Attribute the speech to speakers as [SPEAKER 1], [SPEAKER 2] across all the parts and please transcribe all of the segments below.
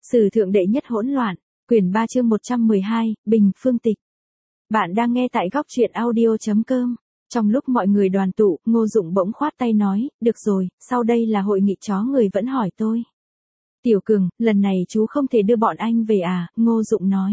[SPEAKER 1] Sử thượng đệ nhất hỗn loạn, quyển 3 chương 112, Bình Phương Tịch. Bạn đang nghe tại góc truyện audio.com. Trong lúc mọi người đoàn tụ, Ngô Dụng bỗng khoát tay nói, được rồi, sau đây là hội nghị chó người vẫn hỏi tôi. Tiểu Cường, lần này chú không thể đưa bọn anh về à, Ngô Dụng nói.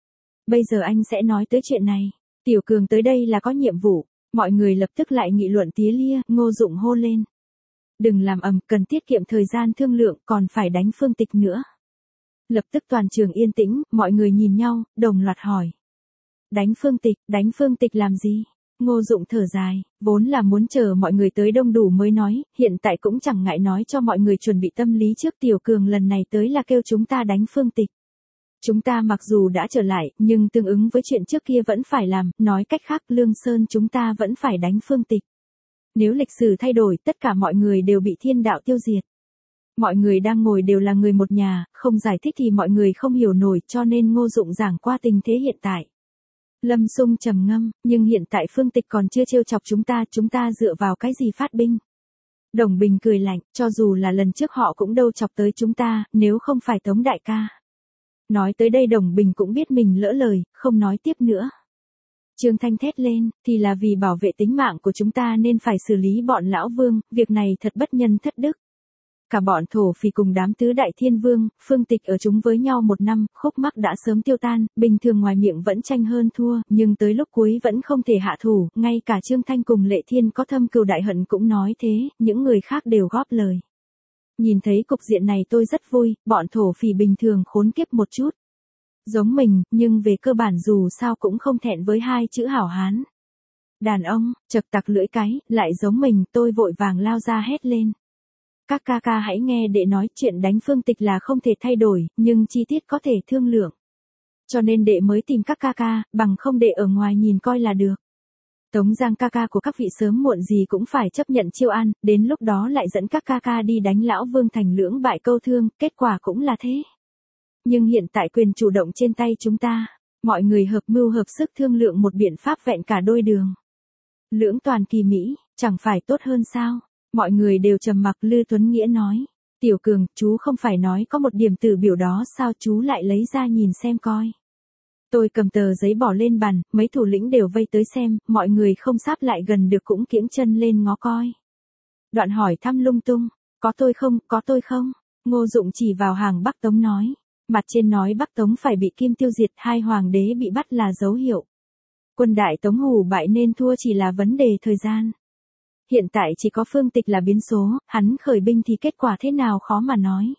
[SPEAKER 1] Bây giờ anh sẽ nói tới chuyện này. Tiểu Cường tới đây là có nhiệm vụ. Mọi người lập tức lại nghị luận tía lia, Ngô Dụng hô lên. Đừng làm ầm, cần tiết kiệm thời gian thương lượng, còn phải đánh Phương Tịch nữa. Lập tức toàn trường yên tĩnh, mọi người nhìn nhau, đồng loạt hỏi. Đánh Phương Tịch làm gì? Ngô Dụng thở dài, vốn là muốn chờ mọi người tới đông đủ mới nói, hiện tại cũng chẳng ngại nói cho mọi người chuẩn bị tâm lý trước. Tiểu Cường lần này tới là kêu chúng ta đánh Phương Tịch. Chúng ta mặc dù đã trở lại, nhưng tương ứng với chuyện trước kia vẫn phải làm, nói cách khác Lương Sơn chúng ta vẫn phải đánh Phương Tịch. Nếu lịch sử thay đổi, tất cả mọi người đều bị thiên đạo tiêu diệt. Mọi người đang ngồi đều là người một nhà, không giải thích thì mọi người không hiểu nổi, cho nên Ngô Dụng giảng qua tình thế hiện tại. Lâm Sung trầm ngâm, nhưng hiện tại Phương Tịch còn chưa trêu chọc chúng ta dựa vào cái gì phát binh? Đồng Bình cười lạnh, cho dù là lần trước họ cũng đâu chọc tới chúng ta, nếu không phải Tống đại ca. Nói tới đây Đồng Bình cũng biết mình lỡ lời, không nói tiếp nữa. Trương Thanh thét lên, thì là vì bảo vệ tính mạng của chúng ta nên phải xử lý bọn lão vương, việc này thật bất nhân thất đức. Cả bọn thổ phỉ cùng đám tứ đại thiên vương, Phương Tịch ở chúng với nhau 1 năm, khúc mắc đã sớm tiêu tan, bình thường ngoài miệng vẫn tranh hơn thua, nhưng tới lúc cuối vẫn không thể hạ thủ, ngay cả Trương Thanh cùng Lệ Thiên có thâm cừu đại hận cũng nói thế, những người khác đều góp lời. Nhìn thấy cục diện này tôi rất vui, bọn thổ phỉ bình thường khốn kiếp một chút. Giống mình, nhưng về cơ bản dù sao cũng không thẹn với 2 chữ hảo hán. Đàn ông, chật tặc lưỡi cái, lại giống mình, tôi vội vàng lao ra hét lên. Các ca ca hãy nghe đệ nói, chuyện đánh Phương Tịch là không thể thay đổi, nhưng chi tiết có thể thương lượng. Cho nên đệ mới tìm các ca ca, bằng không đệ ở ngoài nhìn coi là được. Tống Giang ca ca của các vị sớm muộn gì cũng phải chấp nhận chiêu an, đến lúc đó lại dẫn các ca ca đi đánh lão vương thành lưỡng bại câu thương, kết quả cũng là thế. Nhưng hiện tại quyền chủ động trên tay chúng ta, mọi người hợp mưu hợp sức thương lượng một biện pháp vẹn cả đôi đường. Lưỡng toàn kỳ mỹ, chẳng phải tốt hơn sao? Mọi người đều trầm mặc. Lư Tuấn Nghĩa nói, Tiểu Cường, chú không phải nói có một điểm tử biểu đó sao, chú lại lấy ra nhìn xem coi. Tôi cầm tờ giấy bỏ lên bàn, mấy thủ lĩnh đều vây tới xem, mọi người không sáp lại gần được cũng kiễng chân lên ngó coi. Đoạn hỏi thăm lung tung, có tôi không? Ngô Dụng chỉ vào hàng Bắc Tống nói, mặt trên nói Bắc Tống phải bị Kim tiêu diệt, 2 hoàng đế bị bắt là dấu hiệu. Quân đại Tống hù bại nên thua chỉ là vấn đề thời gian. Hiện tại chỉ có Phương Tịch là biến số, hắn khởi binh thì kết quả thế nào khó mà nói.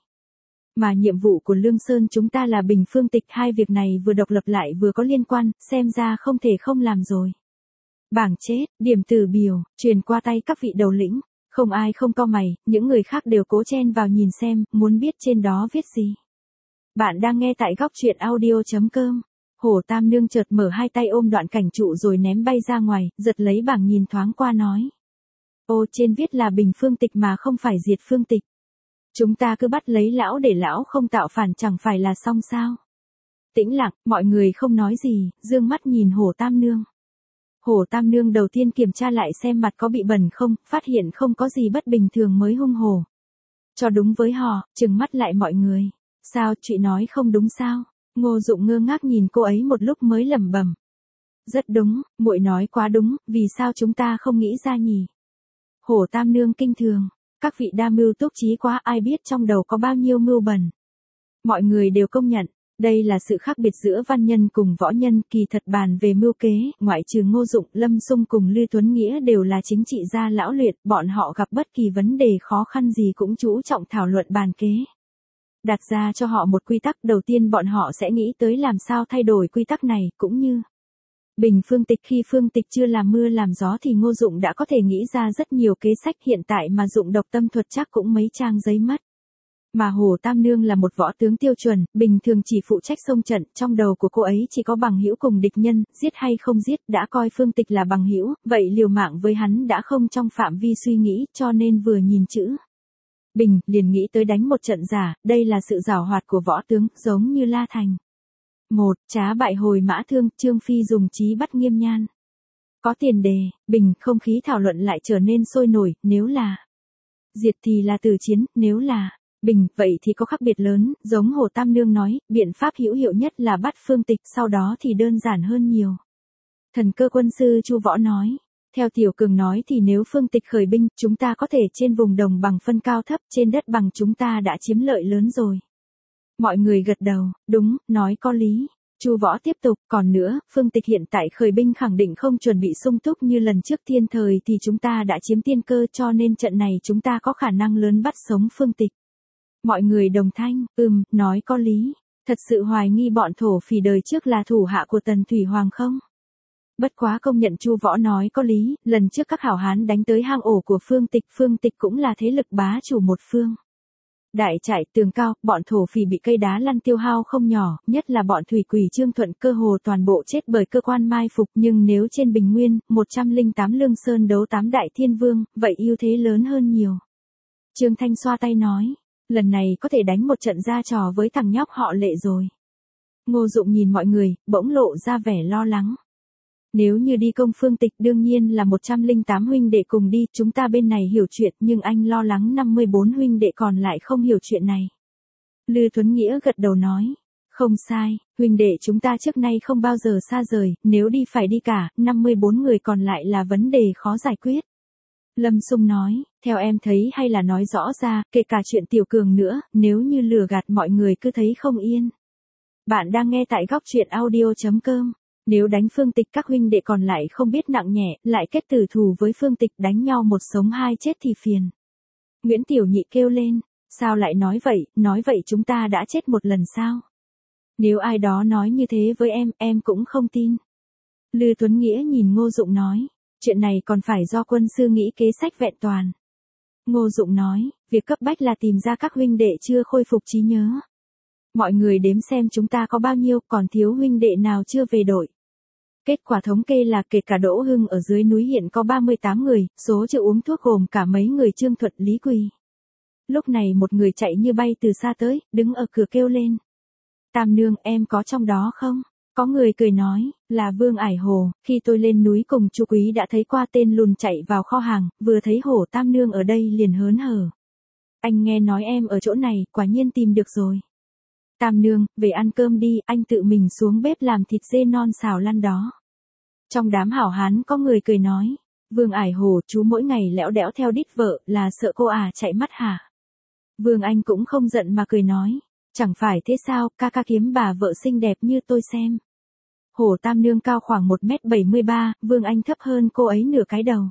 [SPEAKER 1] Mà nhiệm vụ của Lương Sơn chúng ta là bình Phương Tịch, 2 việc này vừa độc lập lại vừa có liên quan, xem ra không thể không làm rồi. Bảng chết, điểm tử biểu, truyền qua tay các vị đầu lĩnh, không ai không cau mày, những người khác đều cố chen vào nhìn xem, muốn biết trên đó viết gì. Bạn đang nghe tại góc truyện audio.com. Hổ Tam Nương chợt mở 2 tay ôm đoạn cảnh trụ rồi ném bay ra ngoài, giật lấy bảng nhìn thoáng qua nói. Ô, trên viết là bình Phương Tịch mà không phải diệt Phương Tịch. Chúng ta cứ bắt lấy lão để lão không tạo phản chẳng phải là xong sao? Tĩnh lặng, mọi người không nói gì, dương mắt nhìn Hổ Tam Nương. Hổ Tam Nương đầu tiên kiểm tra lại xem mặt có bị bẩn không, phát hiện không có gì bất bình thường mới hung hổ. Cho đúng với họ, trừng mắt lại mọi người. Sao, chị nói không đúng sao? Ngô Dụng ngơ ngác nhìn cô ấy một lúc mới lẩm bẩm. Rất đúng, muội nói quá đúng, vì sao chúng ta không nghĩ ra nhỉ? Hổ Tam Nương kinh thường, các vị đa mưu túc trí quá, ai biết trong đầu có bao nhiêu mưu bẩn. Mọi người đều công nhận, đây là sự khác biệt giữa văn nhân cùng võ nhân, kỳ thật bàn về mưu kế, ngoại trừ Ngô Dụng, Lâm Sung cùng Lư Tuấn Nghĩa đều là chính trị gia lão luyện, bọn họ gặp bất kỳ vấn đề khó khăn gì cũng chú trọng thảo luận bàn kế. Đặt ra cho họ một quy tắc, đầu tiên bọn họ sẽ nghĩ tới làm sao thay đổi quy tắc này, cũng như bình Phương Tịch. Khi Phương Tịch chưa làm mưa làm gió thì Ngô Dụng đã có thể nghĩ ra rất nhiều kế sách, hiện tại mà dụng độc tâm thuật chắc cũng mấy trang giấy mất. Mà Hồ Tam Nương là một võ tướng tiêu chuẩn, bình thường chỉ phụ trách xông trận, trong đầu của cô ấy chỉ có bằng hữu cùng địch nhân, giết hay không giết, đã coi Phương Tịch là bằng hữu, vậy liều mạng với hắn đã không trong phạm vi suy nghĩ, cho nên vừa nhìn chữ bình, liền nghĩ tới đánh một trận giả, đây là sự giảo hoạt của võ tướng, giống như La Thành. 1. Trá bại hồi mã thương, Trương Phi dùng trí bắt Nghiêm Nhan. Có tiền đề, bình, không khí thảo luận lại trở nên sôi nổi, nếu là diệt thì là tử chiến, nếu là Bình, vậy thì có khác biệt lớn, giống Hồ Tam Nương nói, biện pháp hữu hiệu nhất là bắt Phương Tịch, sau đó thì đơn giản hơn nhiều. Thần cơ quân sư Chu Võ nói. Theo Tiểu Cường nói thì nếu Phương Tịch khởi binh, chúng ta có thể trên vùng đồng bằng phân cao thấp, trên đất bằng chúng ta đã chiếm lợi lớn rồi. Mọi người gật đầu, đúng, nói có lý. Chu Võ tiếp tục, còn nữa, Phương Tịch hiện tại khởi binh khẳng định không chuẩn bị sung túc như lần trước thiên thời thì chúng ta đã chiếm tiên cơ cho nên trận này chúng ta có khả năng lớn bắt sống Phương Tịch. Mọi người đồng thanh, nói có lý. Thật sự hoài nghi bọn thổ phỉ đời trước là thủ hạ của Tần Thủy Hoàng không? Bất quá công nhận Chu Võ nói có lý, lần trước các hảo hán đánh tới hang ổ của Phương Tịch cũng là thế lực bá chủ một phương. Đại trại tường cao, bọn thổ phỉ bị cây đá lăn tiêu hao không nhỏ, nhất là bọn thủy quỷ Trương Thuận cơ hồ toàn bộ chết bởi cơ quan mai phục, nhưng nếu trên bình nguyên, 108 Lương Sơn đấu 8 đại thiên vương, vậy ưu thế lớn hơn nhiều. Trương Thanh xoa tay nói, lần này có thể đánh một trận ra trò với thằng nhóc họ Lệ rồi. Ngô Dụng nhìn mọi người, bỗng lộ ra vẻ lo lắng. Nếu như đi công Phương Tịch đương nhiên là 108 huynh đệ cùng đi, chúng ta bên này hiểu chuyện nhưng anh lo lắng 54 huynh đệ còn lại không hiểu chuyện này. Lư Tuấn Nghĩa gật đầu nói, không sai, huynh đệ chúng ta trước nay không bao giờ xa rời, nếu đi phải đi cả, 54 người còn lại là vấn đề khó giải quyết. Lâm Sung nói, theo em thấy hay là nói rõ ra, kể cả chuyện Tiểu Cường nữa, nếu như lừa gạt mọi người cứ thấy không yên. Bạn đang nghe tại góc truyện audio.com. Nếu đánh Phương Tịch các huynh đệ còn lại không biết nặng nhẹ, lại kết tử thù với Phương Tịch đánh nhau một sống hai chết thì phiền. Nguyễn Tiểu Nhị kêu lên, sao lại nói vậy chúng ta đã chết một lần sao? Nếu ai đó nói như thế với em cũng không tin. Lư Tuấn Nghĩa nhìn Ngô Dụng nói, chuyện này còn phải do quân sư nghĩ kế sách vẹn toàn. Ngô Dụng nói, việc cấp bách là tìm ra các huynh đệ chưa khôi phục trí nhớ. Mọi người đếm xem chúng ta có bao nhiêu, còn thiếu huynh đệ nào chưa về đội. Kết quả thống kê là kể cả Đỗ Hưng ở dưới núi hiện có 38 người, số chưa uống thuốc gồm cả mấy người Trương Thuận Lý Quỳ. Lúc này một người chạy như bay từ xa tới, đứng ở cửa kêu lên. Tam Nương, em có trong đó không? Có người cười nói, là Vương Ải Hồ, khi tôi lên núi cùng chú Quý đã thấy qua tên lùn chạy vào kho hàng, vừa thấy Hổ Tam Nương ở đây liền hớn hở. Anh nghe nói em ở chỗ này, quả nhiên tìm được rồi. Tam Nương, về ăn cơm đi, anh tự mình xuống bếp làm thịt dê non xào lăn đó. Trong đám hảo hán có người cười nói, Vương Ải Hồ, chú mỗi ngày lẽo đẽo theo đít vợ, là sợ cô chạy mất hả? Vương Anh cũng không giận mà cười nói, chẳng phải thế sao, ca kiếm bà vợ xinh đẹp như tôi xem. Hổ Tam Nương cao khoảng 1m73, Vương Anh thấp hơn cô ấy nửa cái đầu.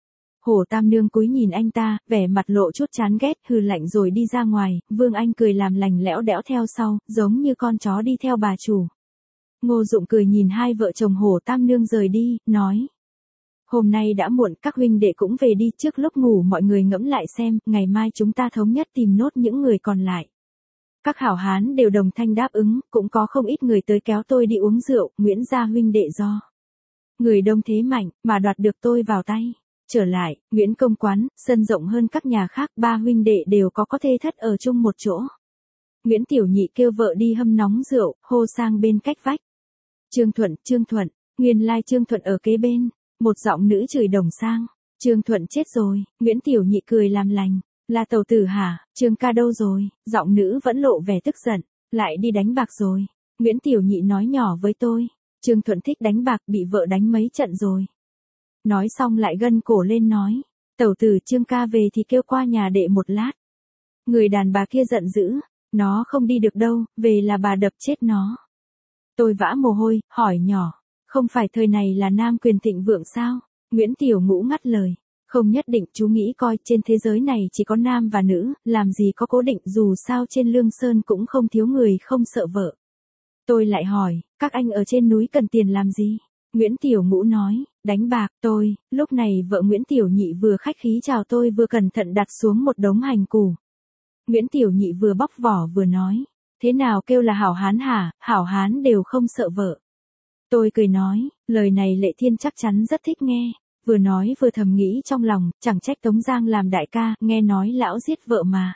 [SPEAKER 1] Hổ Tam Nương cúi nhìn anh ta, vẻ mặt lộ chút chán ghét, hừ lạnh rồi đi ra ngoài, Vương Anh cười làm lành lẽo đẽo theo sau, giống như con chó đi theo bà chủ. Ngô Dụng cười nhìn hai vợ chồng Hổ Tam Nương rời đi, nói. Hôm nay đã muộn, các huynh đệ cũng về đi, trước lúc ngủ mọi người ngẫm lại xem, ngày mai chúng ta thống nhất tìm nốt những người còn lại. Các hảo hán đều đồng thanh đáp ứng, cũng có không ít người tới kéo tôi đi uống rượu, Nguyễn gia huynh đệ do. Người đông thế mạnh, mà đoạt được tôi vào tay. Trở lại, Nguyễn Công Quán, sân rộng hơn các nhà khác, ba huynh đệ đều có thê thất ở chung một chỗ. Nguyễn Tiểu Nhị kêu vợ đi hâm nóng rượu, hô sang bên cách vách. Trương Thuận, nguyên lai Trương Thuận ở kế bên. Một giọng nữ chửi đồng sang. Trương Thuận chết rồi, Nguyễn Tiểu Nhị cười làm lành. Là tàu tử hả, Trương ca đâu rồi? Giọng nữ vẫn lộ vẻ tức giận. Lại đi đánh bạc rồi. Nguyễn Tiểu Nhị nói nhỏ với tôi. Trương Thuận thích đánh bạc, bị vợ đánh mấy trận rồi. Nói xong lại gân cổ lên nói. Tẩu tử Trương ca về thì kêu qua nhà đệ một lát. Người đàn bà kia giận dữ. Nó không đi được đâu, về là bà đập chết nó. Tôi vã mồ hôi, hỏi nhỏ. Không phải thời này là nam quyền thịnh vượng sao? Nguyễn Tiểu Ngũ ngắt lời. Không nhất định, chú nghĩ coi, trên thế giới này chỉ có nam và nữ, làm gì có cố định, dù sao trên Lương Sơn cũng không thiếu người không sợ vợ. Tôi lại hỏi, các anh ở trên núi cần tiền làm gì? Nguyễn Tiểu Ngũ nói, đánh bạc. Lúc này vợ Nguyễn Tiểu Nhị vừa khách khí chào tôi vừa cẩn thận đặt xuống một đống hành củ. Nguyễn Tiểu Nhị vừa bóc vỏ vừa nói, thế nào kêu là hảo hán hả, hảo hán đều không sợ vợ. Tôi cười nói, lời này Lệ Thiên chắc chắn rất thích nghe, vừa nói vừa thầm nghĩ trong lòng, chẳng trách Tống Giang làm đại ca, nghe nói lão giết vợ mà.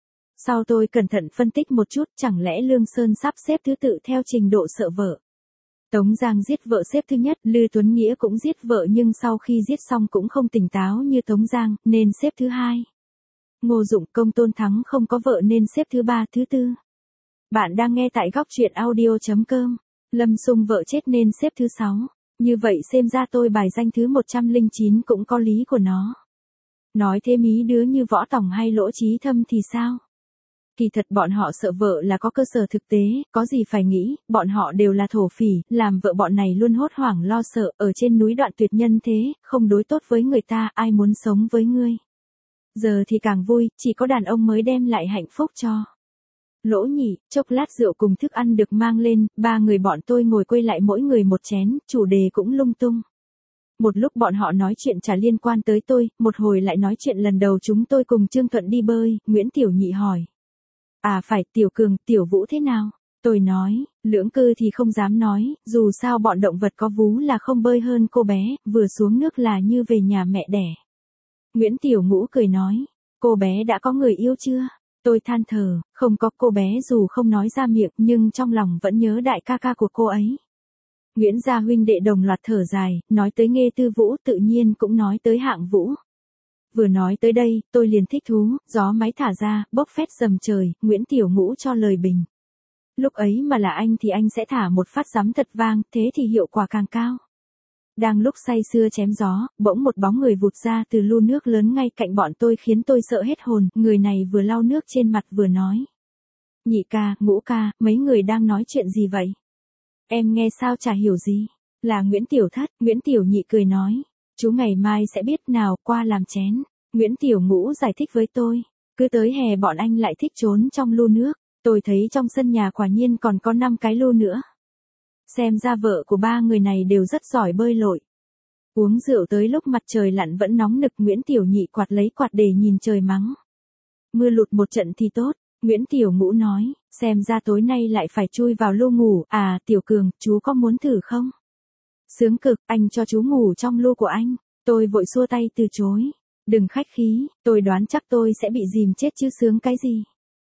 [SPEAKER 1] Sau tôi cẩn thận phân tích một chút, chẳng lẽ Lương Sơn sắp xếp thứ tự theo trình độ sợ vợ. Tống Giang giết vợ xếp thứ nhất, Lư Tuấn Nghĩa cũng giết vợ nhưng sau khi giết xong cũng không tỉnh táo như Tống Giang, nên xếp thứ hai. Ngô Dụng, Công Tôn Thắng không có vợ nên xếp thứ 3, thứ 4. Bạn đang nghe tại góc truyện audio.com. Lâm Sung vợ chết nên xếp thứ 6. Như vậy xem ra tôi bài danh thứ 109 cũng có lý của nó. Nói thế mí đứa như Võ Tòng hay Lỗ Chí Thâm thì sao? Kỳ thật bọn họ sợ vợ là có cơ sở thực tế, có gì phải nghĩ, bọn họ đều là thổ phỉ, làm vợ bọn này luôn hốt hoảng lo sợ, ở trên núi đoạn tuyệt nhân thế, không đối tốt với người ta, ai muốn sống với ngươi. Giờ thì càng vui, chỉ có đàn ông mới đem lại hạnh phúc cho. Lỗ Nhị, chốc lát rượu cùng thức ăn được mang lên, 3 người bọn tôi ngồi quây lại mỗi người một chén, chủ đề cũng lung tung. Một lúc bọn họ nói chuyện chả liên quan tới tôi, một hồi lại nói chuyện lần đầu chúng tôi cùng Trương Thuận đi bơi, Nguyễn Tiểu Nhị hỏi. À phải, Tiểu Cường, Tiểu Vũ thế nào? Tôi nói, lưỡng cư thì không dám nói, dù sao bọn động vật có vú là không bơi hơn cô bé, vừa xuống nước là như về nhà mẹ đẻ. Nguyễn Tiểu Ngũ cười nói, cô bé đã có người yêu chưa? Tôi than thở, không có, cô bé dù không nói ra miệng nhưng trong lòng vẫn nhớ đại ca ca của cô ấy. Nguyễn gia huynh đệ đồng loạt thở dài, nói tới Nghê Tư Vũ tự nhiên cũng nói tới Hạng Vũ. Vừa nói tới đây, tôi liền thích thú, gió máy thả ra, bốc phét dầm trời, Nguyễn Tiểu Ngũ cho lời bình. Lúc ấy mà là anh thì anh sẽ thả một phát giấm thật vang, thế thì hiệu quả càng cao. Đang lúc say sưa chém gió, bỗng một bóng người vụt ra từ lu nước lớn ngay cạnh bọn tôi khiến tôi sợ hết hồn, người này vừa lau nước trên mặt vừa nói. Nhị ca, Ngũ ca, mấy người đang nói chuyện gì vậy? Em nghe sao chả hiểu gì. Là Nguyễn Tiểu Thất, Nguyễn Tiểu Nhị cười nói. Chú ngày mai sẽ biết nào, qua làm chén. Nguyễn Tiểu Ngũ giải thích với tôi. Cứ tới hè bọn anh lại thích trốn trong lu nước. Tôi thấy trong sân nhà quả nhiên còn có 5 cái lu nữa. Xem ra vợ của 3 người này đều rất giỏi bơi lội. Uống rượu tới lúc mặt trời lặn vẫn nóng nực, Nguyễn Tiểu Nhị quạt lấy quạt để nhìn trời mắng. Mưa lụt một trận thì tốt. Nguyễn Tiểu Ngũ nói, xem ra tối nay lại phải chui vào lu ngủ, à Tiểu Cường, chú có muốn thử không? Sướng cực, anh cho chú ngủ trong lu của anh. Tôi vội xua tay từ chối. Đừng khách khí, tôi đoán chắc tôi sẽ bị dìm chết chứ sướng cái gì.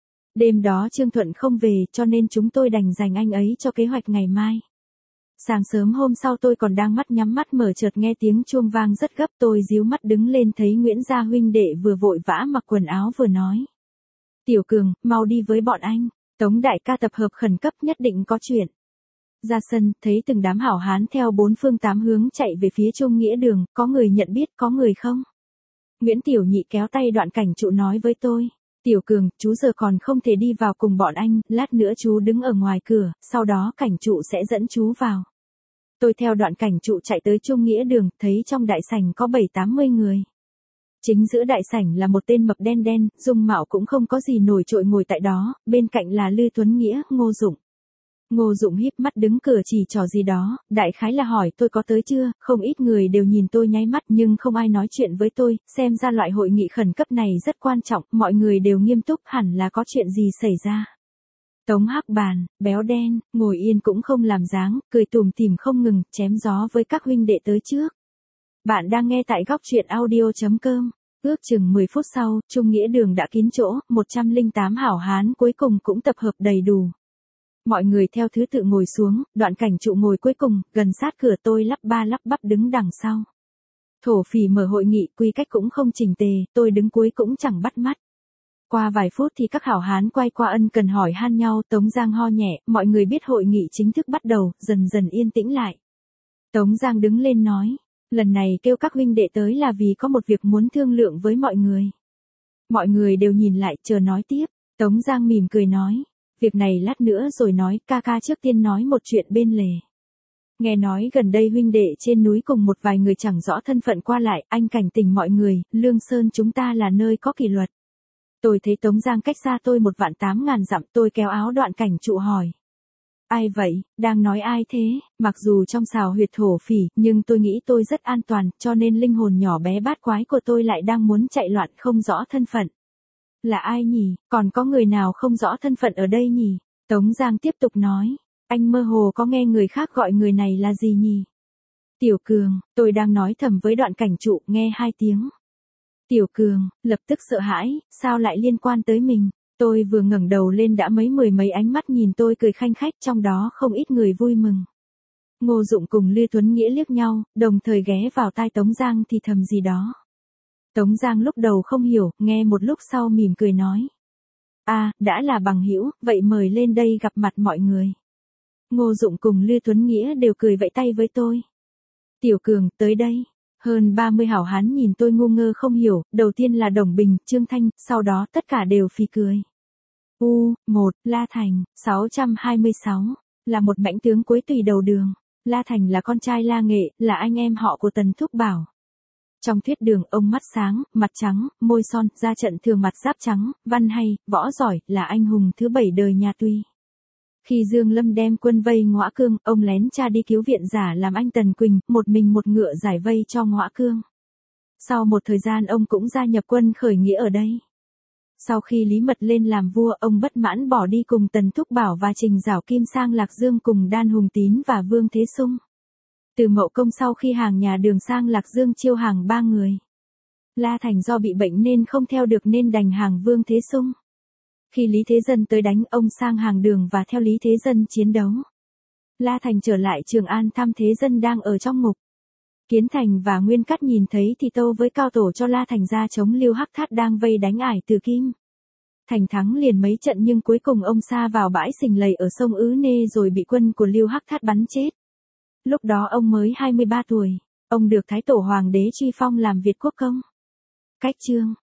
[SPEAKER 1] Đêm đó Trương Thuận không về cho nên chúng tôi đành dành anh ấy cho kế hoạch ngày mai. Sáng sớm hôm sau tôi còn đang nhắm mắt mở chợt nghe tiếng chuông vang rất gấp, tôi díu mắt đứng lên thấy Nguyễn gia huynh đệ vừa vội vã mặc quần áo vừa nói. Tiểu Cường, mau đi với bọn anh, Tống đại ca tập hợp khẩn cấp nhất định có chuyện. Ra sân, thấy từng đám hảo hán theo 4 phương 8 hướng chạy về phía Trung Nghĩa Đường, có người nhận biết có người không? Nguyễn Tiểu Nhị kéo tay Đoạn Cảnh Trụ nói với tôi. Tiểu Cường, chú giờ còn không thể đi vào cùng bọn anh, lát nữa chú đứng ở ngoài cửa, sau đó Cảnh Trụ sẽ dẫn chú vào. Tôi theo Đoạn Cảnh Trụ chạy tới Trung Nghĩa Đường, thấy trong đại sảnh có 7-80 người. Chính giữa đại sảnh là một tên mập đen đen, dung mạo cũng không có gì nổi trội ngồi tại đó, bên cạnh là Lư Tuấn Nghĩa, Ngô Dụng. Ngô Dụng híp mắt đứng cửa chỉ trò gì đó, đại khái là hỏi tôi có tới chưa, không ít người đều nhìn tôi nháy mắt nhưng không ai nói chuyện với tôi, xem ra loại hội nghị khẩn cấp này rất quan trọng, mọi người đều nghiêm túc, hẳn là có chuyện gì xảy ra. Tống Hắc Bàn, béo đen, ngồi yên cũng không làm dáng, cười tủm tỉm không ngừng, chém gió với các huynh đệ tới trước. Bạn đang nghe tại góc truyện audio.com. Ước chừng 10 phút sau, Trung Nghĩa Đường đã kín chỗ, 108 hảo hán cuối cùng cũng tập hợp đầy đủ. Mọi người theo thứ tự ngồi xuống, Đoạn Cảnh Trụ ngồi cuối cùng, gần sát cửa, tôi lắp ba lắp bắp đứng đằng sau. Thổ phỉ mở hội nghị, quy cách cũng không chỉnh tề, tôi đứng cuối cũng chẳng bắt mắt. Qua vài phút thì các hảo hán quay qua ân cần hỏi han nhau, Tống Giang ho nhẹ, mọi người biết hội nghị chính thức bắt đầu, dần dần yên tĩnh lại. Tống Giang đứng lên nói, lần này kêu các huynh đệ tới là vì có một việc muốn thương lượng với mọi người. Mọi người đều nhìn lại, chờ nói tiếp. Tống Giang mỉm cười nói, việc này lát nữa rồi nói, ca ca trước tiên nói một chuyện bên lề. Nghe nói gần đây huynh đệ trên núi cùng một vài người chẳng rõ thân phận qua lại, anh cảnh tỉnh mọi người, Lương Sơn chúng ta là nơi có kỷ luật. Tôi thấy Tống Giang cách xa tôi 1.800.000 dặm, tôi kéo áo Đoạn Cảnh Trụ hỏi. Ai vậy, đang nói ai thế, mặc dù trong xào huyệt thổ phỉ, nhưng tôi nghĩ tôi rất an toàn, cho nên linh hồn nhỏ bé bát quái của tôi lại đang muốn chạy loạn không rõ thân phận. Là ai nhỉ, còn có người nào không rõ thân phận ở đây nhỉ? Tống Giang tiếp tục nói, anh mơ hồ có nghe người khác gọi người này là gì nhỉ? Tiểu Cường, tôi đang nói thầm với Đoạn Cảnh Trụ, nghe 2 tiếng. Tiểu Cường, lập tức sợ hãi, sao lại liên quan tới mình? Tôi vừa ngẩng đầu lên đã mười mấy ánh mắt nhìn tôi cười khanh khách, trong đó không ít người vui mừng. Ngô Dụng cùng Lư Tuấn Nghĩa liếc nhau, đồng thời ghé vào tai Tống Giang thì thầm gì đó. Tống Giang lúc đầu không hiểu, nghe một lúc sau mỉm cười nói. Đã là bằng hữu, vậy mời lên đây gặp mặt mọi người. Ngô Dụng cùng Lưu Tuấn Nghĩa đều cười vẫy tay với tôi. Tiểu Cường, tới đây. Hơn 30 hảo hán nhìn tôi ngu ngơ không hiểu, đầu tiên là Đồng Bình, Trương Thanh, sau đó tất cả đều phì cười. La Thành, 626, là một mãnh tướng cuối tùy đầu đường. La Thành là con trai La Nghệ, là anh em họ của Tần Thúc Bảo. Trong thuyết đường, ông mắt sáng, mặt trắng, môi son, ra trận thường mặt giáp trắng, văn hay, võ giỏi, là anh hùng thứ 7 đời nhà Tuy. Khi Dương Lâm đem quân vây Ngõa Cương, ông lén cha đi cứu viện giả làm anh Tần Quỳnh, một mình một ngựa giải vây cho Ngõa Cương. Sau một thời gian ông cũng gia nhập quân khởi nghĩa ở đây. Sau khi Lý Mật lên làm vua, ông bất mãn bỏ đi cùng Tần Thúc Bảo và Trình Giảo Kim sang Lạc Dương cùng Đan Hùng Tín và Vương Thế Sung. Từ Mậu Công sau khi hàng nhà Đường sang Lạc Dương chiêu hàng 3 người. La Thành do bị bệnh nên không theo được nên đành hàng Vương Thế Sung. Khi Lý Thế Dân tới đánh, ông sang hàng Đường và theo Lý Thế Dân chiến đấu. La Thành trở lại Trường An thăm Thế Dân đang ở trong ngục. Kiến Thành và Nguyên Cắt nhìn thấy thì tâu với cao tổ cho La Thành ra chống Liêu Hắc Thát đang vây đánh Ải Từ Kim. Thành thắng liền mấy trận nhưng cuối cùng ông sa vào bãi Sình Lầy ở sông Ứ Nê rồi bị quân của Liêu Hắc Thát bắn chết. Lúc đó ông mới 23 tuổi, ông được Thái Tổ Hoàng đế truy phong làm Việt Quốc công. Cách chương